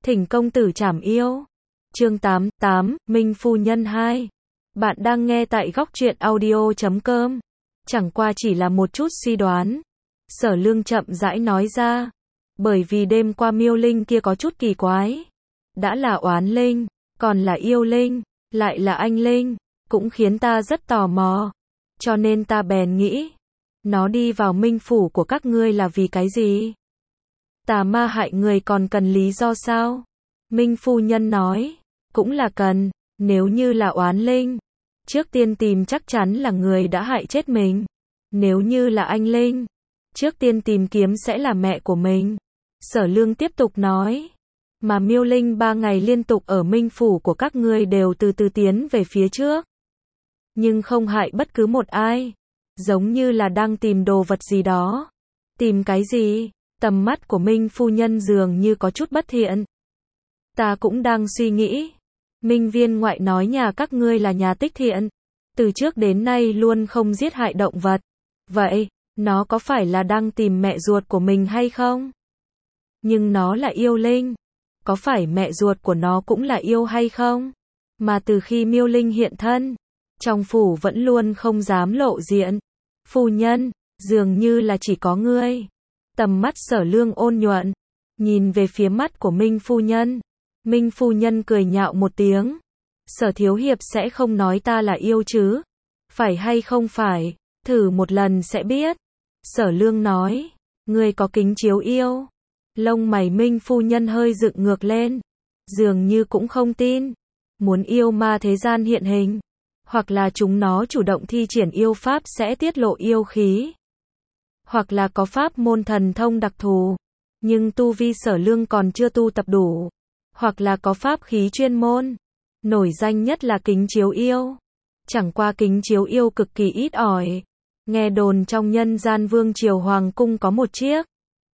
Thỉnh công tử trảm yêu. Chương 88, Minh Phu Nhân 2. Bạn đang nghe tại góc truyện audio.com. Chẳng qua chỉ là một chút suy đoán. Sở Lương chậm rãi nói ra. Bởi vì đêm qua miêu linh kia có chút kỳ quái. Đã là oán linh, còn là yêu linh, lại là anh linh, cũng khiến ta rất tò mò. Cho nên ta bèn nghĩ, nó đi vào minh phủ của các ngươi là vì cái gì? Tà ma hại người còn cần lý do sao? Minh Phu Nhân nói, cũng là cần, nếu như là oán linh, trước tiên tìm chắc chắn là người đã hại chết mình. Nếu như là anh linh, trước tiên tìm kiếm sẽ là mẹ của mình. Sở Lương tiếp tục nói, mà miêu linh 3 ngày liên tục ở minh phủ của các ngươi đều từ từ tiến về phía trước. Nhưng không hại bất cứ một ai, giống như là đang tìm đồ vật gì đó. Tìm cái gì? Tầm mắt của Minh Phu Nhân dường như có chút bất thiện. Ta cũng đang suy nghĩ. Minh Viên ngoại nói nhà các ngươi là nhà tích thiện, từ trước đến nay luôn không giết hại động vật. Vậy, nó có phải là đang tìm mẹ ruột của mình hay không? Nhưng nó là yêu linh, có phải mẹ ruột của nó cũng là yêu hay không? Mà từ khi miêu linh hiện thân, trong phủ vẫn luôn không dám lộ diện. Phu nhân, dường như là chỉ có ngươi. Tầm mắt Sở Lương ôn nhuận, nhìn về phía mắt của Minh Phu Nhân. Minh Phu Nhân cười nhạo một tiếng. Sở thiếu hiệp sẽ không nói ta là yêu chứ? Phải hay không phải? Thử một lần sẽ biết. Sở Lương nói, ngươi có kính chiếu yêu? Lông mày Minh Phu Nhân hơi dựng ngược lên, dường như cũng không tin. Muốn yêu ma thế gian hiện hình, hoặc là chúng nó chủ động thi triển yêu pháp sẽ tiết lộ yêu khí, hoặc là có pháp môn thần thông đặc thù, nhưng tu vi Sở Lương còn chưa tu tập đủ, hoặc là có pháp khí chuyên môn. Nổi danh nhất là kính chiếu yêu. Chẳng qua kính chiếu yêu cực kỳ ít ỏi. Nghe đồn trong nhân gian vương triều hoàng cung có một chiếc,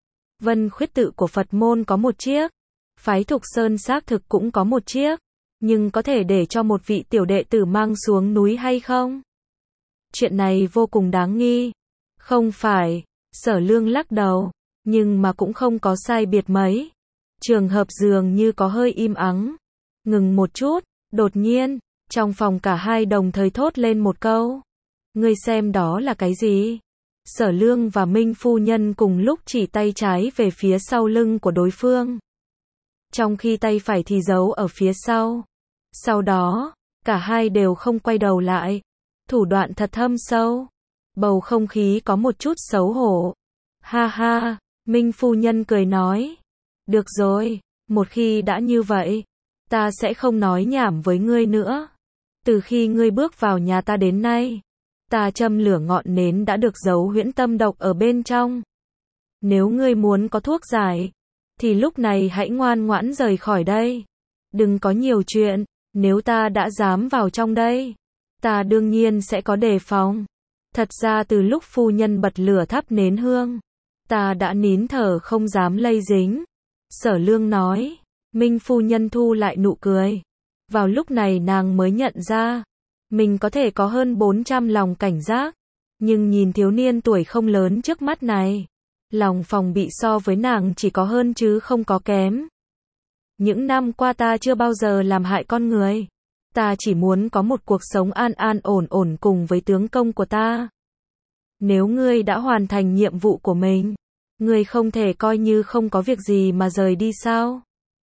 Vân Khuyết tự của Phật môn có một chiếc, phái Thục Sơn xác thực cũng có một chiếc, nhưng có thể để cho một vị tiểu đệ tử mang xuống núi hay không? Chuyện này vô cùng đáng nghi. Không phải, Sở Lương lắc đầu, nhưng mà cũng không có sai biệt mấy. Trường hợp dường như có hơi im ắng. Ngừng một chút, đột nhiên, trong phòng cả hai đồng thời thốt lên một câu. Ngươi xem đó là cái gì? Sở Lương và Minh Phu Nhân cùng lúc chỉ tay trái về phía sau lưng của đối phương, trong khi tay phải thì giấu ở phía sau. Sau đó, cả hai đều không quay đầu lại. Thủ đoạn thật thâm sâu. Bầu không khí có một chút xấu hổ. Ha ha, Minh Phu Nhân cười nói. Được rồi, một khi đã như vậy, ta sẽ không nói nhảm với ngươi nữa. Từ khi ngươi bước vào nhà ta đến nay, ta châm lửa ngọn nến đã được giấu huyễn tâm độc ở bên trong. Nếu ngươi muốn có thuốc giải, thì lúc này hãy ngoan ngoãn rời khỏi đây. Đừng có nhiều chuyện, nếu ta đã dám vào trong đây, ta đương nhiên sẽ có đề phòng. Thật ra từ lúc phu nhân bật lửa thắp nến hương, ta đã nín thở không dám lây dính. Sở Lương nói. Minh Phu Nhân thu lại nụ cười. Vào lúc này nàng mới nhận ra, mình có thể có hơn 400 lòng cảnh giác, nhưng nhìn thiếu niên tuổi không lớn trước mắt này, lòng phòng bị so với nàng chỉ có hơn chứ không có kém. Những năm qua ta chưa bao giờ làm hại con người. Ta chỉ muốn có một cuộc sống an an ổn ổn cùng với tướng công của ta. Nếu ngươi đã hoàn thành nhiệm vụ của mình, ngươi không thể coi như không có việc gì mà rời đi sao?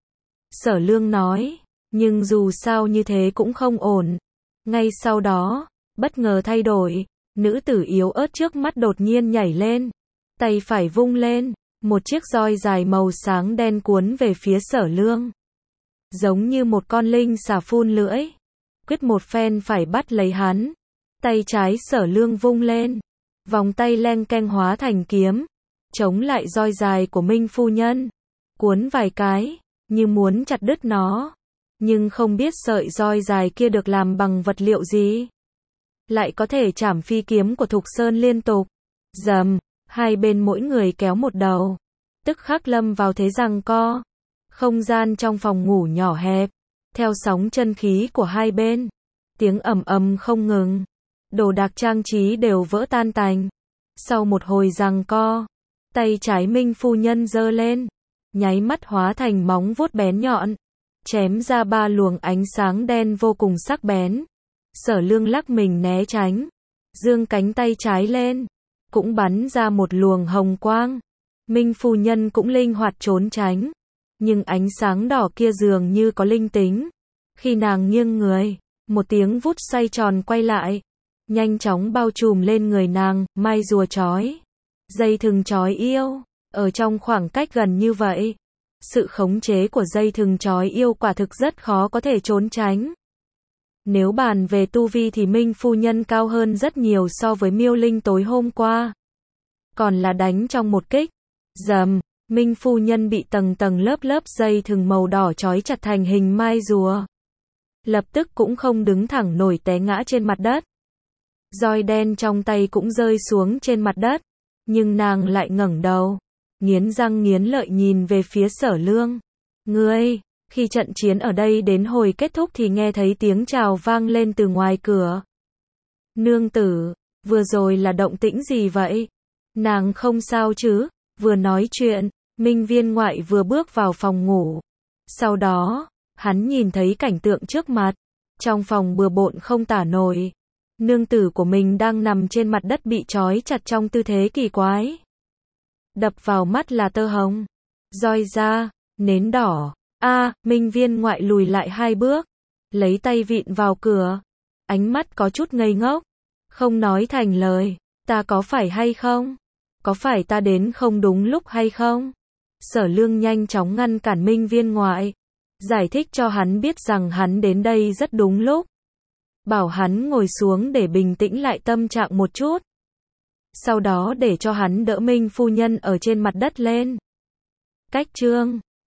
Sở Lương nói, nhưng dù sao như thế cũng không ổn. Ngay sau đó, bất ngờ thay đổi, nữ tử yếu ớt trước mắt đột nhiên nhảy lên, tay phải vung lên, một chiếc roi dài màu sáng đen cuốn về phía Sở Lương. Giống như một con linh xà phun lưỡi, quyết một phen phải bắt lấy hắn. Tay trái Sở Lương vung lên, vòng tay leng keng hóa thành kiếm, chống lại roi dài của Minh Phu Nhân, cuốn vài cái, như muốn chặt đứt nó. Nhưng không biết sợi roi dài kia được làm bằng vật liệu gì, lại có thể chảm phi kiếm của Thục Sơn liên tục. Rầm, hai bên mỗi người kéo một đầu, tức khắc lâm vào thế giằng co. Không gian trong phòng ngủ nhỏ hẹp, theo sóng chân khí của hai bên, tiếng ầm ầm không ngừng, đồ đạc trang trí đều vỡ tan tành. Sau một hồi giằng co, tay trái Minh Phu Nhân giơ lên, nháy mắt hóa thành móng vuốt bén nhọn, chém ra 3 luồng ánh sáng đen vô cùng sắc bén. Sở Lương lắc mình né tránh, giương cánh tay trái lên, cũng bắn ra một luồng hồng quang. Minh phu nhân cũng linh hoạt trốn tránh, nhưng ánh sáng đỏ kia dường như có linh tính. Khi nàng nghiêng người, một tiếng vút xoay tròn quay lại, nhanh chóng bao trùm lên người nàng, mai rùa trói, dây thừng trói yêu. Ở trong khoảng cách gần như vậy, sự khống chế của dây thừng trói yêu quả thực rất khó có thể trốn tránh. Nếu bàn về tu vi thì Minh phu nhân cao hơn rất nhiều so với Miêu Linh tối hôm qua. Còn là đánh trong một kích. Rầm, Minh phu nhân bị tầng tầng lớp lớp dây thừng màu đỏ trói chặt thành hình mai rùa. Lập tức cũng không đứng thẳng nổi, té ngã trên mặt đất. Roi đen trong tay cũng rơi xuống trên mặt đất, nhưng nàng lại ngẩng đầu, nghiến răng nghiến lợi nhìn về phía Sở Lương. Ngươi, khi trận chiến ở đây đến hồi kết thúc thì nghe thấy tiếng chào vang lên từ ngoài cửa. Nương tử, vừa rồi là động tĩnh gì vậy? Nàng không sao chứ? Vừa nói chuyện, Minh Viên Ngoại vừa bước vào phòng ngủ. Sau đó, hắn nhìn thấy cảnh tượng trước mặt. Trong phòng bừa bộn không tả nổi. Nương tử của mình đang nằm trên mặt đất bị trói chặt trong tư thế kỳ quái. Đập vào mắt là tơ hồng, roi da, nến đỏ. Minh Viên Ngoại lùi lại 2 bước, lấy tay vịn vào cửa. Ánh mắt có chút ngây ngốc, không nói thành lời. Ta có phải hay không? Có phải ta đến không đúng lúc hay không? Sở Lương nhanh chóng ngăn cản Minh Viên Ngoại, giải thích cho hắn biết rằng hắn đến đây rất đúng lúc. Bảo hắn ngồi xuống để bình tĩnh lại tâm trạng một chút. Sau đó để cho hắn đỡ Minh phu nhân ở trên mặt đất lên. Cách chương